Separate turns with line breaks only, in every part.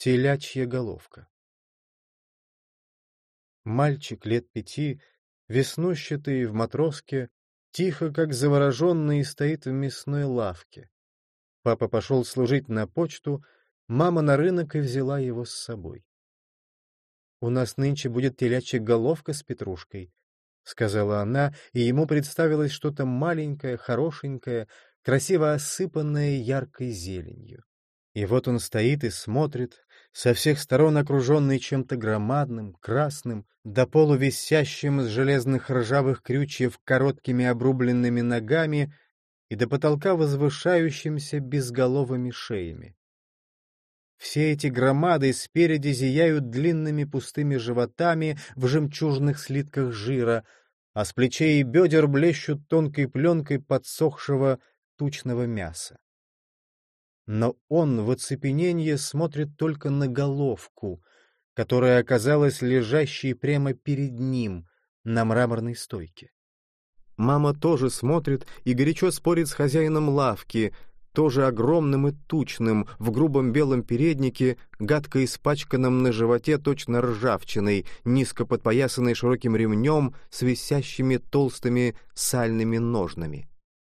Телячья головка. Мальчик лет 5, веснущатый в матроске, тихо, как завороженный, стоит в мясной лавке. Папа пошел служить на почту, мама на рынок и взяла его с собой. «У нас нынче будет телячья головка с петрушкой», — сказала она, и ему представилось что-то маленькое, хорошенькое, красиво осыпанное яркой зеленью. И вот он стоит и смотрит, со всех сторон окруженный чем-то громадным, красным, до полу висящим с железных ржавых крючьев короткими обрубленными ногами и до потолка возвышающимся безголовыми шеями. Все эти громады спереди зияют длинными пустыми животами в жемчужных слитках жира, а с плечей и бедер блещут тонкой пленкой подсохшего тучного мяса. Но он в оцепенении смотрит только на головку, которая оказалась лежащей прямо перед ним на мраморной стойке. Мама тоже смотрит и горячо спорит с хозяином лавки, тоже огромным и тучным, в грубом белом переднике, гадко испачканном на животе точно ржавчиной, низко подпоясанной широким ремнем с висящими толстыми сальными ножнами.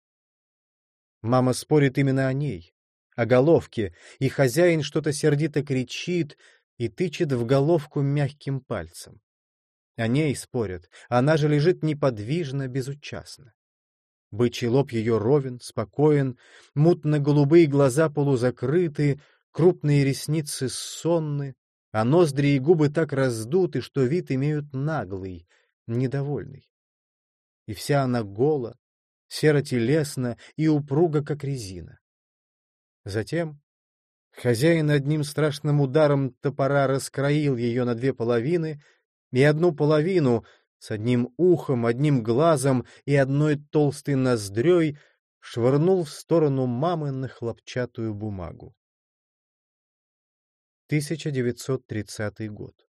Мама спорит именно о ней, о головке, и хозяин что-то сердито кричит и тычет в головку мягким пальцем. О ней спорят, она же лежит неподвижно, безучастно. Бычий лоб ее ровен, спокоен, мутно-голубые глаза полузакрыты, крупные ресницы сонны, а ноздри и губы так раздуты, что вид имеют наглый, недовольный. И вся она гола, серо-телесна и упруга, как резина. Затем хозяин одним страшным ударом топора раскроил ее на 2 половины, и одну половину с одним ухом, одним глазом и одной толстой ноздрёй швырнул в сторону мамы на хлопчатую бумагу. 1930 год.